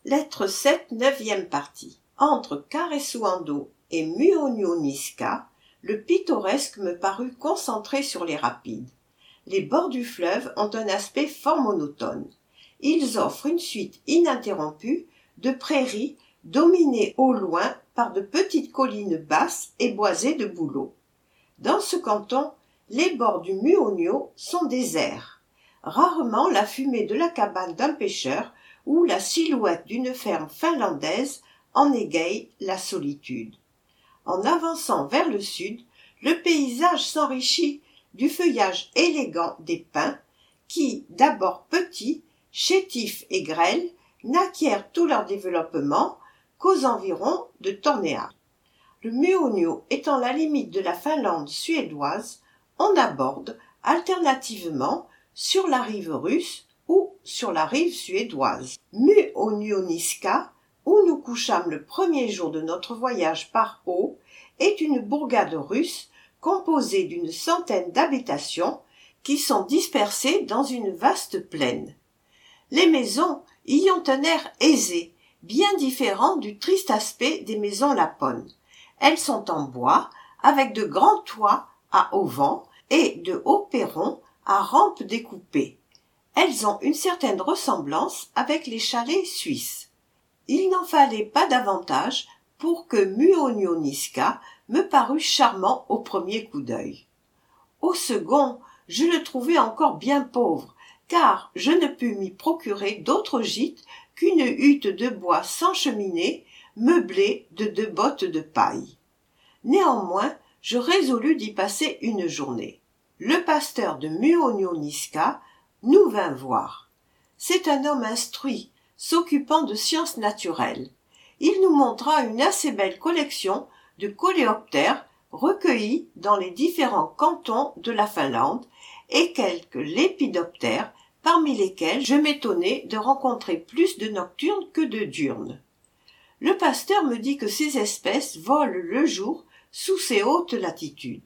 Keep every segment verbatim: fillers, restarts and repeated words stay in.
Lettre sept, neuvième partie. Entre Karesuando et Muonio-Niska, le pittoresque me parut concentré sur les rapides. Les bords du fleuve ont un aspect fort monotone. Ils offrent une suite ininterrompue de prairies dominées au loin par de petites collines basses et boisées de bouleaux. Dans ce canton, les bords du Muonio sont déserts. Rarement la fumée de la cabane d'un pêcheur ou la silhouette d'une ferme finlandaise en égaye la solitude. En avançant vers le sud, le paysage s'enrichit du feuillage élégant des pins qui, d'abord petits, chétifs et grêles, n'acquièrent tout leur développement qu'aux environs de Tornéa. Le Muonio étant la limite de la Finlande suédoise, on aborde alternativement sur la rive russe ou sur la rive suédoise. Muonio-Niska, où nous couchâmes le premier jour de notre voyage par eau, est une bourgade russe composée d'une centaine d'habitations qui sont dispersées dans une vaste plaine. Les maisons y ont un air aisé, bien différent du triste aspect des maisons laponnes. Elles sont en bois, avec de grands toits à auvents et de hauts perrons à rampes découpées. Elles ont une certaine ressemblance avec les chalets suisses. Il n'en fallait pas davantage pour que Muonio-Niska me parût charmant au premier coup d'œil. Au second, je le trouvai encore bien pauvre, car je ne pus m'y procurer d'autre gîte qu'une hutte de bois sans cheminée, meublée de deux bottes de paille. Néanmoins, je résolus d'y passer une journée. Le pasteur de Muonio-Niska nous vint voir. C'est un homme instruit, s'occupant de sciences naturelles. Il nous montra une assez belle collection de coléoptères recueillis dans les différents cantons de la Finlande et quelques lépidoptères, parmi lesquels je m'étonnai de rencontrer plus de nocturnes que de diurnes. Le pasteur me dit que ces espèces volent le jour sous ces hautes latitudes.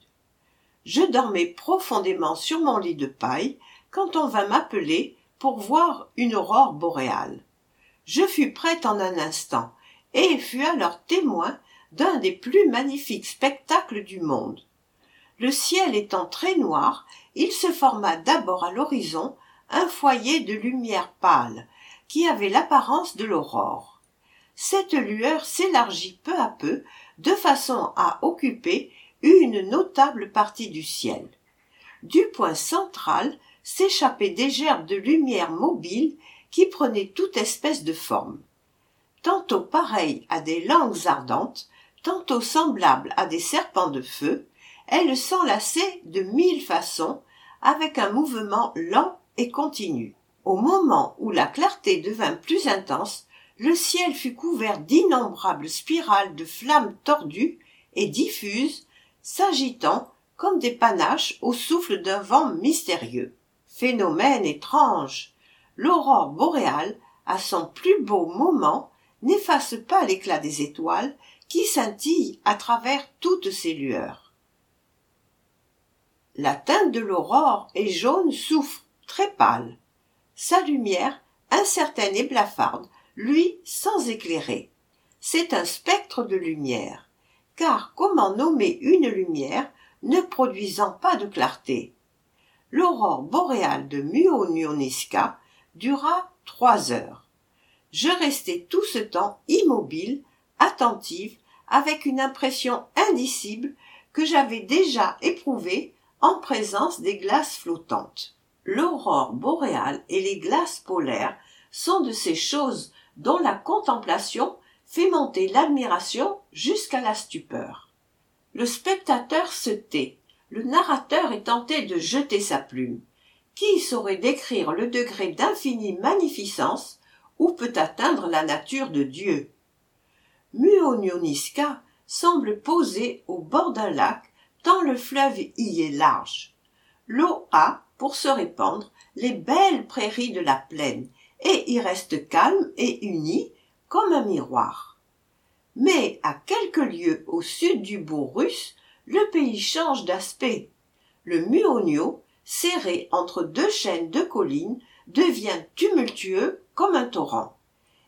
Je dormais profondément sur mon lit de paille quand on vint m'appeler pour voir une aurore boréale. Je fus prête en un instant et fus alors témoin d'un des plus magnifiques spectacles du monde. Le ciel étant très noir, il se forma d'abord à l'horizon un foyer de lumière pâle qui avait l'apparence de l'aurore. Cette lueur s'élargit peu à peu de façon à occuper une notable partie du ciel. Du point central s'échappaient des gerbes de lumière mobile qui prenaient toute espèce de forme. Tantôt pareilles à des langues ardentes, tantôt semblables à des serpents de feu, elles s'enlaçaient de mille façons avec un mouvement lent et continu. Au moment où la clarté devint plus intense, le ciel fut couvert d'innombrables spirales de flammes tordues et diffuses, s'agitant comme des panaches au souffle d'un vent mystérieux. Phénomène étrange! L'aurore boréale, à son plus beau moment, n'efface pas l'éclat des étoiles qui scintillent à travers toutes ces lueurs. La teinte de l'aurore est jaune soufre, très pâle. Sa lumière, incertaine et blafarde, lui sans éclairer. C'est un spectre de lumière, car comment nommer une lumière ne produisant pas de clarté? L'aurore boréale de Muonio-Niska dura trois heures. Je restai tout ce temps immobile, attentive, avec une impression indicible que j'avais déjà éprouvée en présence des glaces flottantes. L'aurore boréale et les glaces polaires sont de ces choses dont la contemplation fait monter l'admiration jusqu'à la stupeur. Le spectateur se tait, le narrateur est tenté de jeter sa plume. Qui saurait décrire le degré d'infinie magnificence où peut atteindre la nature de Dieu? Muonio-Niska semble posé au bord d'un lac, tant le fleuve y est large. L'eau a, pour se répandre, les belles prairies de la plaine, et y reste calme et unie comme un miroir. Mais à quelques lieues au sud du bourg russe, le pays change d'aspect. Le Muonio, serré entre deux chaînes de collines, devient tumultueux comme un torrent.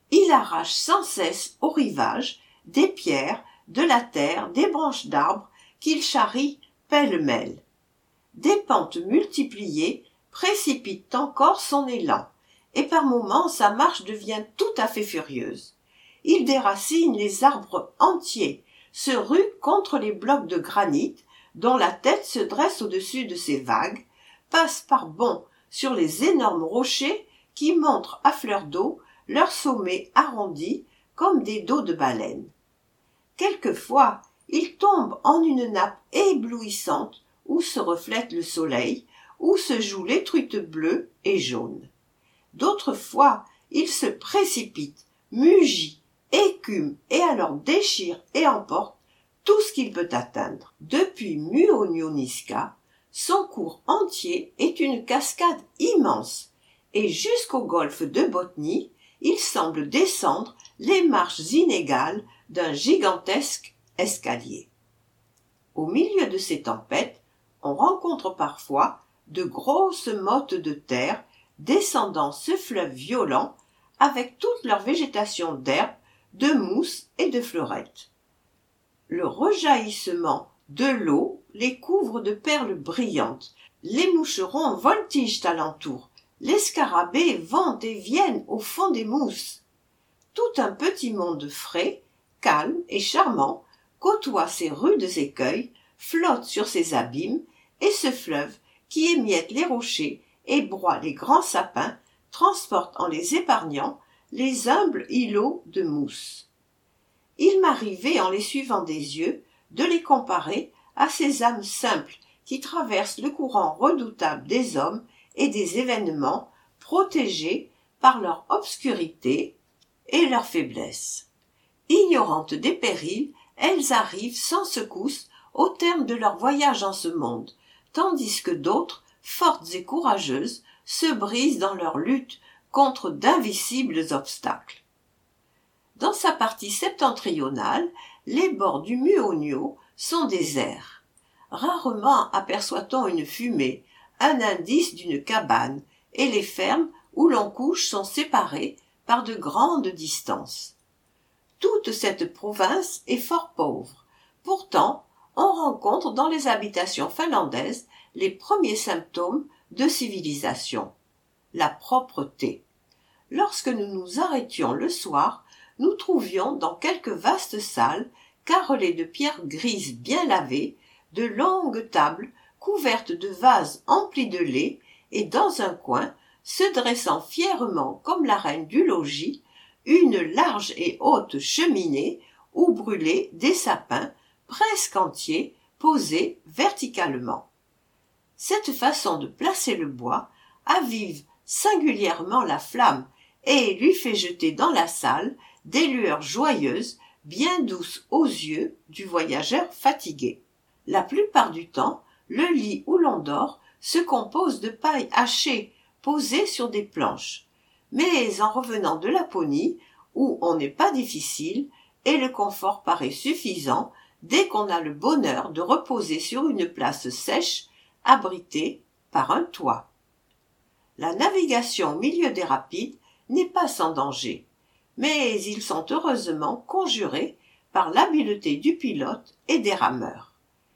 Il arrache sans cesse au rivage des pierres, de la terre, des branches d'arbres qu'il charrie pêle-mêle. Des pentes multipliées précipitent encore son élan, et par moments sa marche devient tout à fait furieuse. Il déracine les arbres entiers, se rue contre les blocs de granit dont la tête se dresse au-dessus de ces vagues, passe par bonds sur les énormes rochers qui montrent à fleur d'eau leurs sommets arrondis comme des dos de baleine. Quelquefois, il tombe en une nappe éblouissante où se reflète le soleil, où se jouent les truites bleues et jaunes. D'autres fois, il se précipite, mugit, écume et alors déchire et emporte tout ce qu'il peut atteindre. Depuis Muonio-Niska, son cours entier est une cascade immense, et jusqu'au golfe de Botnie, il semble descendre les marches inégales d'un gigantesque escalier. Au milieu de ces tempêtes, on rencontre parfois de grosses mottes de terre descendant ce fleuve violent avec toute leur végétation d'herbes, de mousses et de fleurettes. Le rejaillissement de l'eau les couvre de perles brillantes, les moucherons voltigent alentour, les scarabées vont et viennent au fond des mousses. Tout un petit monde frais, calme et charmant côtoie ces rudes écueils, flotte sur ces abîmes, et ce fleuve qui émiette les rochers et broie les grands sapins transporte en les épargnant les humbles îlots de mousse. Il m'arrivait, en les suivant des yeux, de les comparer à ces âmes simples qui traversent le courant redoutable des hommes et des événements, protégés par leur obscurité et leur faiblesse. Ignorantes des périls, elles arrivent sans secousse au terme de leur voyage en ce monde, tandis que d'autres, fortes et courageuses, se brisent dans leur lutte contre d'invisibles obstacles. Dans sa partie septentrionale, les bords du Muonio sont déserts. Rarement aperçoit-on une fumée, un indice d'une cabane, et les fermes où l'on couche sont séparées par de grandes distances. Toute cette province est fort pauvre. Pourtant, on rencontre dans les habitations finlandaises les premiers symptômes de civilisation, la propreté. Lorsque nous nous arrêtions le soir, nous trouvions dans quelques vastes salles, carrelées de pierres grises bien lavées, de longues tables couvertes de vases emplis de lait, et dans un coin, se dressant fièrement comme la reine du logis, une large et haute cheminée où brûlaient des sapins presque entiers posés verticalement. Cette façon de placer le bois avive singulièrement la flamme et lui fait jeter dans la salle des lueurs joyeuses, bien douces aux yeux du voyageur fatigué. La plupart du temps, le lit où l'on dort se compose de paille hachée posée sur des planches. Mais en revenant de Laponie, où on n'est pas difficile, et le confort paraît suffisant dès qu'on a le bonheur de reposer sur une place sèche, abritée par un toit. La navigation au milieu des rapides n'est pas sans danger, mais ils sont heureusement conjurés par l'habileté du pilote et des rameurs.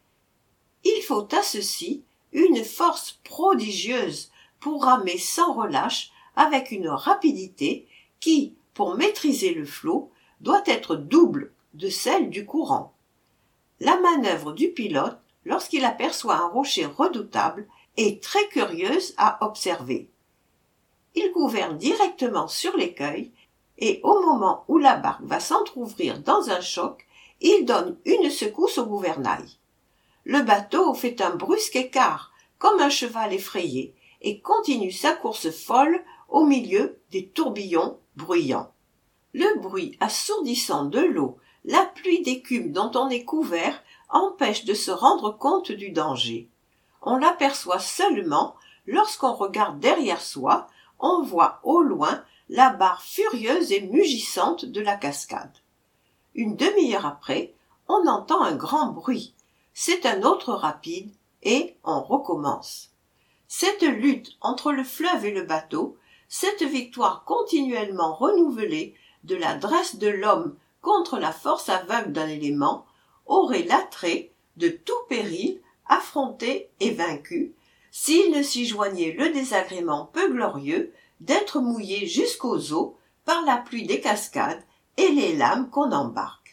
Il faut à ceux-ci une force prodigieuse pour ramer sans relâche avec une rapidité qui, pour maîtriser le flot, doit être double de celle du courant. La manœuvre du pilote, lorsqu'il aperçoit un rocher redoutable, est très curieuse à observer. Il gouverne directement sur l'écueil, et au moment où la barque va s'entr'ouvrir dans un choc, il donne une secousse au gouvernail. Le bateau fait un brusque écart, comme un cheval effrayé, et continue sa course folle au milieu des tourbillons bruyants. Le bruit assourdissant de l'eau, la pluie d'écume dont on est couvert, empêche de se rendre compte du danger. On l'aperçoit seulement lorsqu'on regarde derrière soi, on voit au loin la barre furieuse et mugissante de la cascade. Une demi-heure après, on entend un grand bruit. C'est un autre rapide, et on recommence. Cette lutte entre le fleuve et le bateau, cette victoire continuellement renouvelée de l'adresse de l'homme contre la force aveugle d'un élément, aurait l'attrait de tout péril affronté et vaincu, s'il ne s'y joignait le désagrément peu glorieux d'être mouillé jusqu'aux os par la pluie des cascades et les lames qu'on embarque.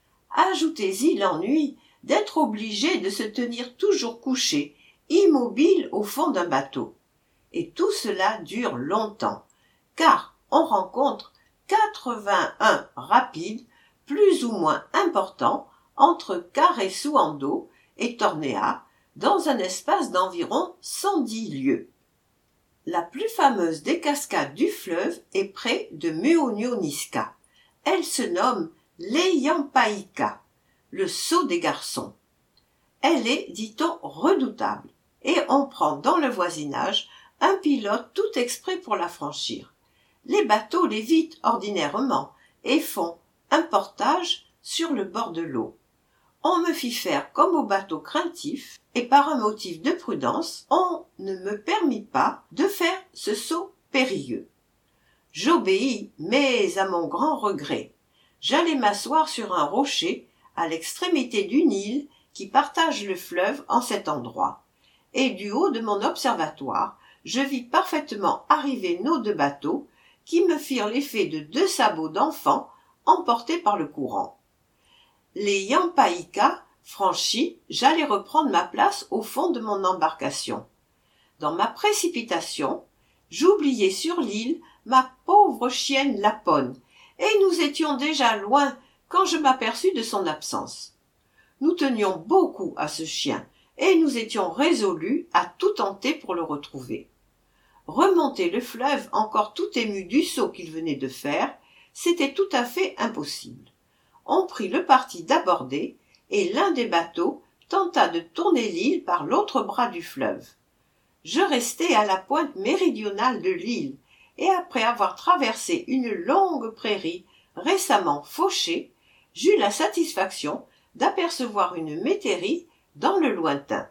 Ajoutez-y l'ennui d'être obligé de se tenir toujours couché, immobile au fond d'un bateau. Et tout cela dure longtemps, car on rencontre quatre-vingt-un rapides plus ou moins importants entre Caresuando et Tornea, dans un espace d'environ cent dix lieues. La plus fameuse des cascades du fleuve est près de Muonionisca. Elle se nomme l'Eyampaïka, le saut des garçons. Elle est, dit-on, redoutable, et on prend dans le voisinage un pilote tout exprès pour la franchir. Les bateaux l'évitent ordinairement et font un portage sur le bord de l'eau. On me fit faire comme au bateau craintif, et par un motif de prudence, on ne me permit pas de faire ce saut périlleux. J'obéis, mais à mon grand regret. J'allai m'asseoir sur un rocher à l'extrémité d'une île qui partage le fleuve en cet endroit, et du haut de mon observatoire, je vis parfaitement arriver nos deux bateaux qui me firent l'effet de deux sabots d'enfants emportés par le courant. Les Yampaïka franchis, j'allais reprendre ma place au fond de mon embarcation. Dans ma précipitation, j'oubliai sur l'île ma pauvre chienne Lapone, et nous étions déjà loin quand je m'aperçus de son absence. Nous tenions beaucoup à ce chien, et nous étions résolus à tout tenter pour le retrouver. Remonter le fleuve encore tout ému du saut qu'il venait de faire, c'était tout à fait impossible. On prit le parti d'aborder, et l'un des bateaux tenta de tourner l'île par l'autre bras du fleuve. Je restai à la pointe méridionale de l'île, et après avoir traversé une longue prairie récemment fauchée, j'eus la satisfaction d'apercevoir une métairie dans le lointain.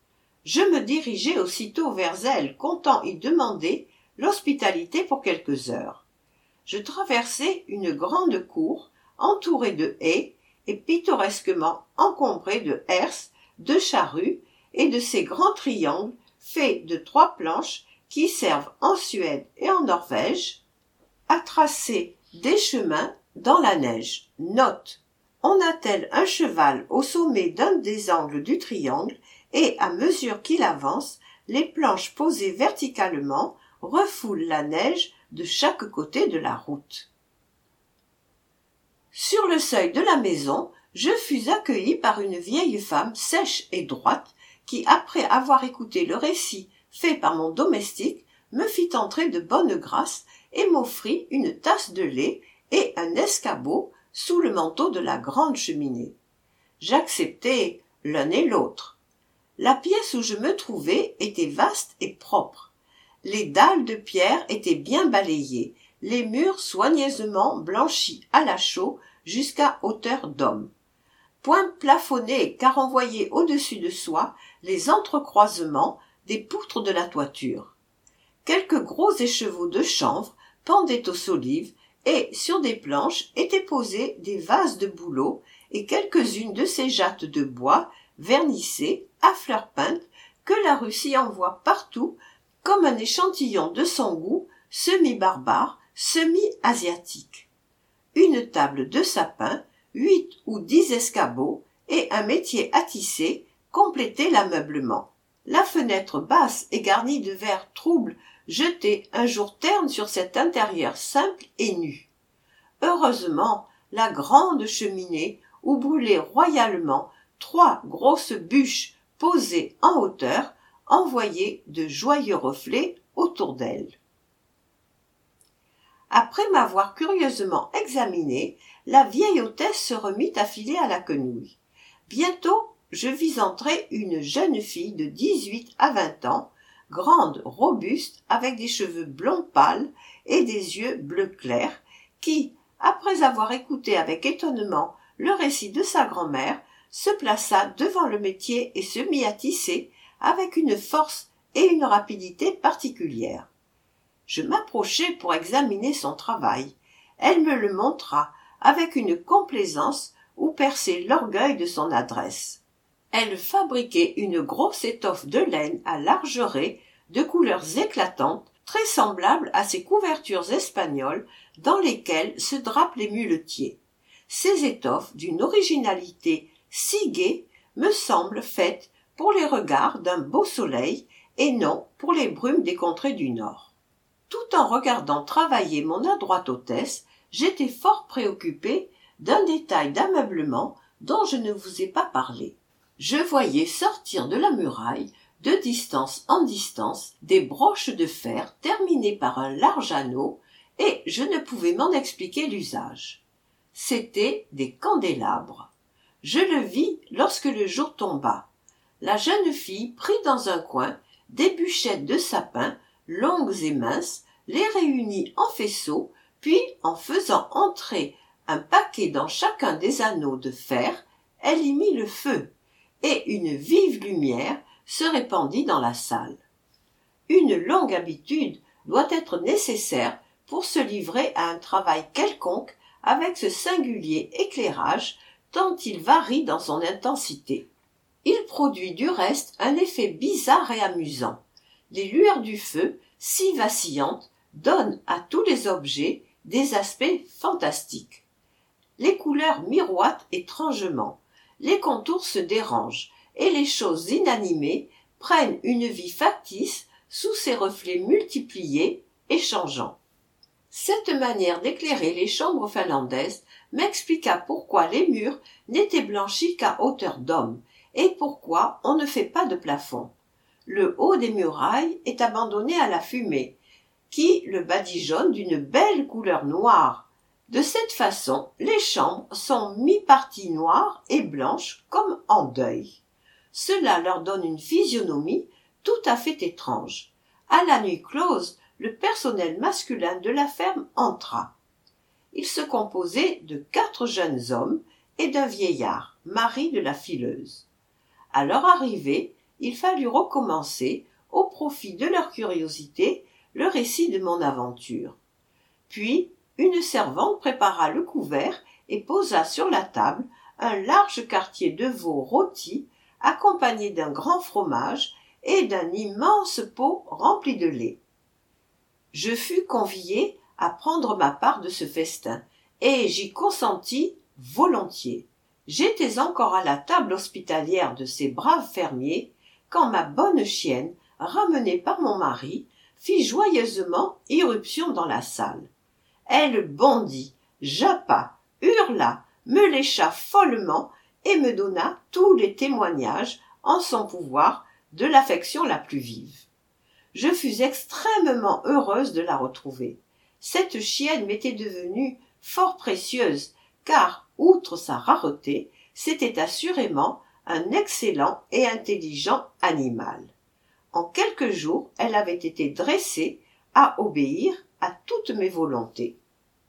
Je me dirigeai aussitôt vers elle, comptant y demander l'hospitalité pour quelques heures. Je traversai une grande cour entourée de haies et pittoresquement encombrée de herses, de charrues et de ces grands triangles faits de trois planches qui servent en Suède et en Norvège à tracer des chemins dans la neige. Note: on attelle un cheval au sommet d'un des angles du triangle et, à mesure qu'il avance, les planches posées verticalement refoulent la neige de chaque côté de la route. Sur le seuil de la maison, je fus accueilli par une vieille femme sèche et droite qui, après avoir écouté le récit fait par mon domestique, me fit entrer de bonne grâce et m'offrit une tasse de lait et un escabeau sous le manteau de la grande cheminée. J'acceptai l'un et l'autre. La pièce où je me trouvais était vaste et propre. Les dalles de pierre étaient bien balayées, les murs soigneusement blanchis à la chaux jusqu'à hauteur d'homme. Point plafonné, car on voyait au-dessus de soi les entrecroisements des poutres de la toiture. Quelques gros écheveaux de chanvre pendaient aux solives, et sur des planches étaient posés des vases de bouleau et quelques-unes de ces jattes de bois vernissées à fleurs peintes que la Russie envoie partout comme un échantillon de son goût semi-barbare, semi-asiatique. Une table de sapin, huit ou dix escabeaux et un métier à tisser complétaient l'ameublement. La fenêtre basse et garnie de verres troubles jetait un jour terne sur cet intérieur simple et nu. Heureusement, la grande cheminée où brûlaient royalement trois grosses bûches posées en hauteur envoyait de joyeux reflets autour d'elle. Après m'avoir curieusement examinée, la vieille hôtesse se remit à filer à la quenouille. Bientôt, je vis entrer une jeune fille de dix-huit à vingt ans, grande, robuste, avec des cheveux blonds pâles et des yeux bleu clair, qui, après avoir écouté avec étonnement le récit de sa grand-mère, se plaça devant le métier et se mit à tisser avec une force et une rapidité particulières. Je m'approchai pour examiner son travail. Elle me le montra avec une complaisance où perçait l'orgueil de son adresse. Elle fabriquait une grosse étoffe de laine à larges raies de couleurs éclatantes, très semblable à ces couvertures espagnoles dans lesquelles se drapent les muletiers. Ces étoffes, d'une originalité si gaie, me semblent faites pour les regards d'un beau soleil et non pour les brumes des contrées du Nord. Tout en regardant travailler mon adroite hôtesse, j'étais fort préoccupé d'un détail d'ameublement dont je ne vous ai pas parlé. Je voyais sortir de la muraille, de distance en distance, des broches de fer terminées par un large anneau, et je ne pouvais m'en expliquer l'usage. C'étaient des candélabres. Je le vis lorsque le jour tomba. La jeune fille prit dans un coin des bûchettes de sapin, longues et minces, les réunit en faisceaux, puis, en faisant entrer un paquet dans chacun des anneaux de fer, elle y mit le feu, et une vive lumière se répandit dans la salle. Une longue habitude doit être nécessaire pour se livrer à un travail quelconque avec ce singulier éclairage tant il varie dans son intensité. Il produit du reste un effet bizarre et amusant. Les lueurs du feu, si vacillantes, donnent à tous les objets des aspects fantastiques. Les couleurs miroitent étrangement, les contours se dérangent, et les choses inanimées prennent une vie factice sous ces reflets multipliés et changeants. Cette manière d'éclairer les chambres finlandaises m'expliqua pourquoi les murs n'étaient blanchis qu'à hauteur d'homme, et pourquoi on ne fait pas de plafond. Le haut des murailles est abandonné à la fumée, qui le badigeonne d'une belle couleur noire. De cette façon, les chambres sont mi-partie noires et blanches comme en deuil. Cela leur donne une physionomie tout à fait étrange. À la nuit close, le personnel masculin de la ferme entra. Il se composait de quatre jeunes hommes et d'un vieillard, mari de la fileuse. À leur arrivée, il fallut recommencer, au profit de leur curiosité, le récit de mon aventure. Puis, une servante prépara le couvert et posa sur la table un large quartier de veau rôti, accompagné d'un grand fromage et d'un immense pot rempli de lait. Je fus convié à prendre ma part de ce festin, et j'y consentis volontiers. J'étais encore à la table hospitalière de ces braves fermiers, quand ma bonne chienne, ramenée par mon mari, fit joyeusement irruption dans la salle. Elle bondit, jappa, hurla, me lécha follement et me donna tous les témoignages en son pouvoir de l'affection la plus vive. Je fus extrêmement heureuse de la retrouver. Cette chienne m'était devenue fort précieuse, car, outre sa rareté, c'était assurément un excellent et intelligent animal. En quelques jours, elle avait été dressée à obéir à toutes mes volontés.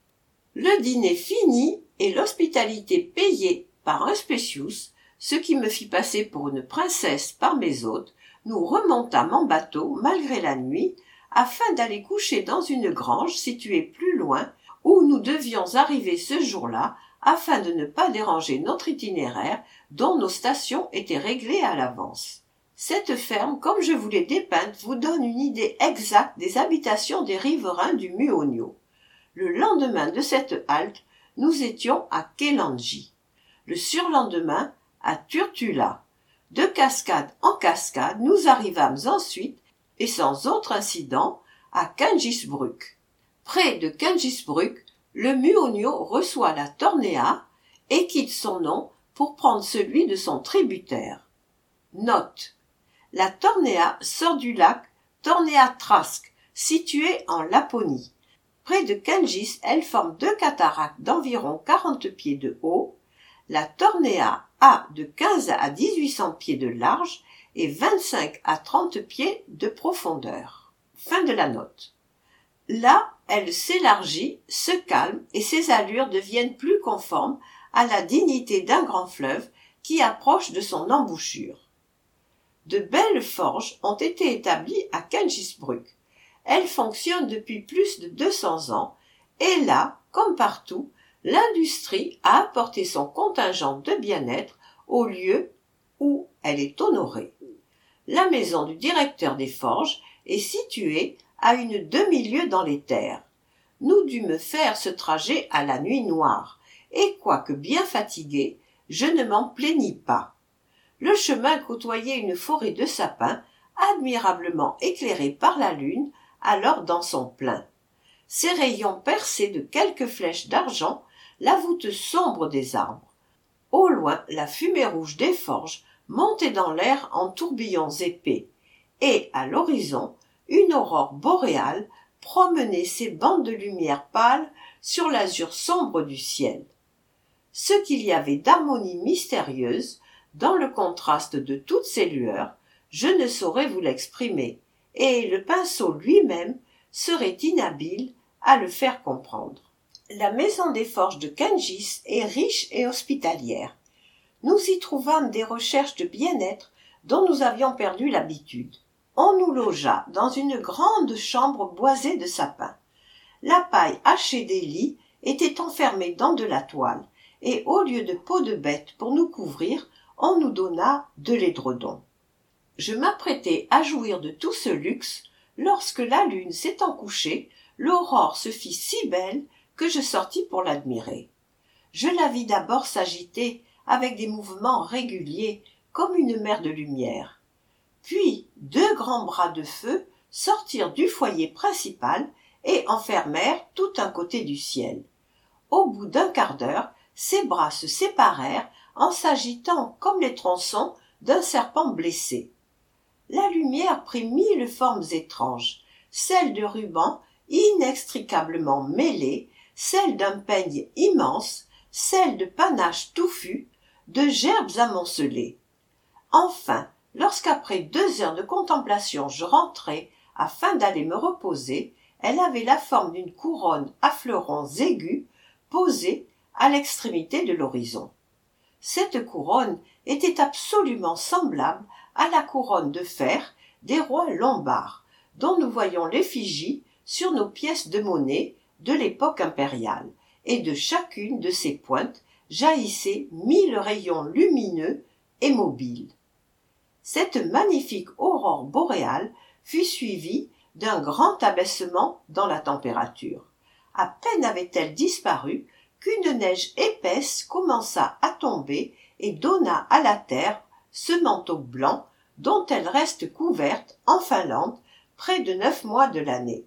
Le dîner fini et l'hospitalité payée par un spécius, ce qui me fit passer pour une princesse par mes hôtes, nous remontâmes en bateau malgré la nuit, afin d'aller coucher dans une grange située plus loin, où nous devions arriver ce jour-là, afin de ne pas déranger notre itinéraire, dont nos stations étaient réglées à l'avance. Cette ferme, comme je vous l'ai dépeinte, vous donne une idée exacte des habitations des riverains du Muonio. Le lendemain de cette halte, nous étions à Kelanji. Le surlendemain, à Turtula. De cascade en cascade, nous arrivâmes ensuite, et sans autre incident, à Kangisbruk. Près de Kangisbruk, le Muonio reçoit la Tornéa et quitte son nom pour prendre celui de son tributaire. Note. La Tornéa sort du lac Tornéa-Trask, situé en Laponie. Près de Kangis, elle forme deux cataractes d'environ quarante pieds de haut. La Tornéa a de quinze à dix-huit cents pieds de large et vingt-cinq à trente pieds de profondeur. Fin de la note. Là, elle s'élargit, se calme et ses allures deviennent plus conformes à la dignité d'un grand fleuve qui approche de son embouchure. De belles forges ont été établies à Kangisbruk. Elles fonctionnent depuis plus de deux cents ans et là, comme partout, l'industrie a apporté son contingent de bien-être au lieu où elle est honorée. La maison du directeur des forges est située à une demi-lieue dans les terres. Nous dûmes faire ce trajet à la nuit noire, et quoique bien fatigué, je ne m'en plaignis pas. Le chemin côtoyait une forêt de sapins, admirablement éclairée par la lune, alors dans son plein. Ses rayons perçaient de quelques flèches d'argent la voûte sombre des arbres. Au loin, la fumée rouge des forges montait dans l'air en tourbillons épais, et, à l'horizon, une aurore boréale promenait ses bandes de lumière pâle sur l'azur sombre du ciel. Ce qu'il y avait d'harmonie mystérieuse dans le contraste de toutes ces lueurs, je ne saurais vous l'exprimer, et le pinceau lui-même serait inhabile à le faire comprendre. La maison des forges de Kengis est riche et hospitalière. Nous y trouvâmes des recherches de bien-être dont nous avions perdu l'habitude. On nous logea dans une grande chambre boisée de sapins. La paille hachée des lits était enfermée dans de la toile, et au lieu de peaux de bête pour nous couvrir, on nous donna de l'édredon. Je m'apprêtais à jouir de tout ce luxe, lorsque la lune s'étant couchée, l'aurore se fit si belle que je sortis pour l'admirer. Je la vis d'abord s'agiter avec des mouvements réguliers, comme une mer de lumière. Puis deux grands bras de feu sortirent du foyer principal et enfermèrent tout un côté du ciel. Au bout d'un quart d'heure, ces bras se séparèrent en s'agitant comme les tronçons d'un serpent blessé. La lumière prit mille formes étranges, celle de rubans inextricablement mêlés, celle d'un peigne immense, celle de panaches touffus, de gerbes amoncelées. Enfin, lorsqu'après deux heures de contemplation je rentrai afin d'aller me reposer, elle avait la forme d'une couronne à fleurons aigus posée à l'extrémité de l'horizon. Cette couronne était absolument semblable à la couronne de fer des rois lombards, dont nous voyons l'effigie sur nos pièces de monnaie de l'époque impériale, et de chacune de ses pointes jaillissaient mille rayons lumineux et mobiles. Cette magnifique aurore boréale fut suivie d'un grand abaissement dans la température. À peine avait-elle disparu qu'une neige épaisse commença à tomber et donna à la terre ce manteau blanc dont elle reste couverte en Finlande près de neuf mois de l'année.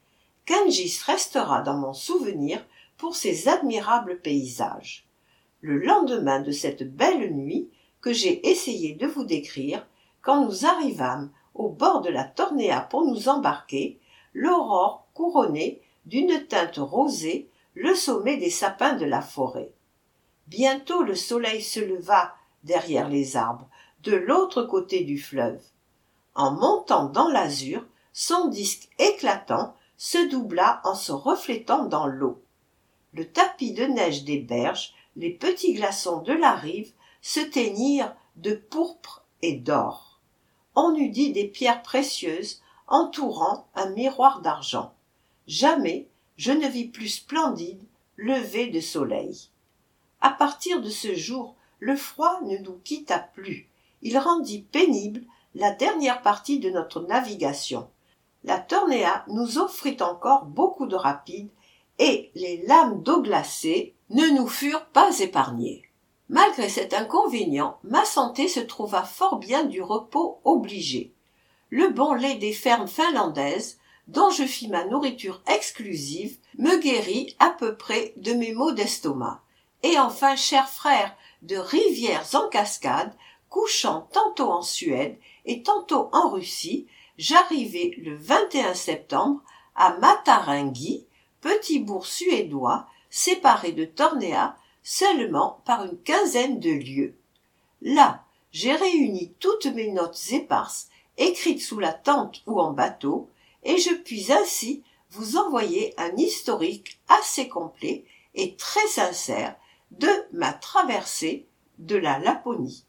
Kengis restera dans mon souvenir pour ses admirables paysages. Le lendemain de cette belle nuit que j'ai essayé de vous décrire, quand nous arrivâmes au bord de la Tornéa pour nous embarquer, l'aurore couronnait d'une teinte rosée le sommet des sapins de la forêt. Bientôt le soleil se leva derrière les arbres, de l'autre côté du fleuve. En montant dans l'azur, son disque éclatant se doubla en se reflétant dans l'eau. Le tapis de neige des berges, les petits glaçons de la rive se teignirent de pourpre et d'or. On eût dit des pierres précieuses entourant un miroir d'argent. Jamais je ne vis plus splendide lever de soleil. À partir de ce jour, le froid ne nous quitta plus. Il rendit pénible la dernière partie de notre navigation. La Tornéa nous offrit encore beaucoup de rapides et les lames d'eau glacée ne nous furent pas épargnées. Malgré cet inconvénient, ma santé se trouva fort bien du repos obligé. Le bon lait des fermes finlandaises, dont je fis ma nourriture exclusive, me guérit à peu près de mes maux d'estomac. Et enfin, chers frères, de rivières en cascade, couchant tantôt en Suède et tantôt en Russie, j'arrivai le vingt et un septembre à Matarengi, petit bourg suédois séparé de Tornéa seulement par une quinzaine de lieues. Là, j'ai réuni toutes mes notes éparses, écrites sous la tente ou en bateau, et je puis ainsi vous envoyer un historique assez complet et très sincère de ma traversée de la Laponie.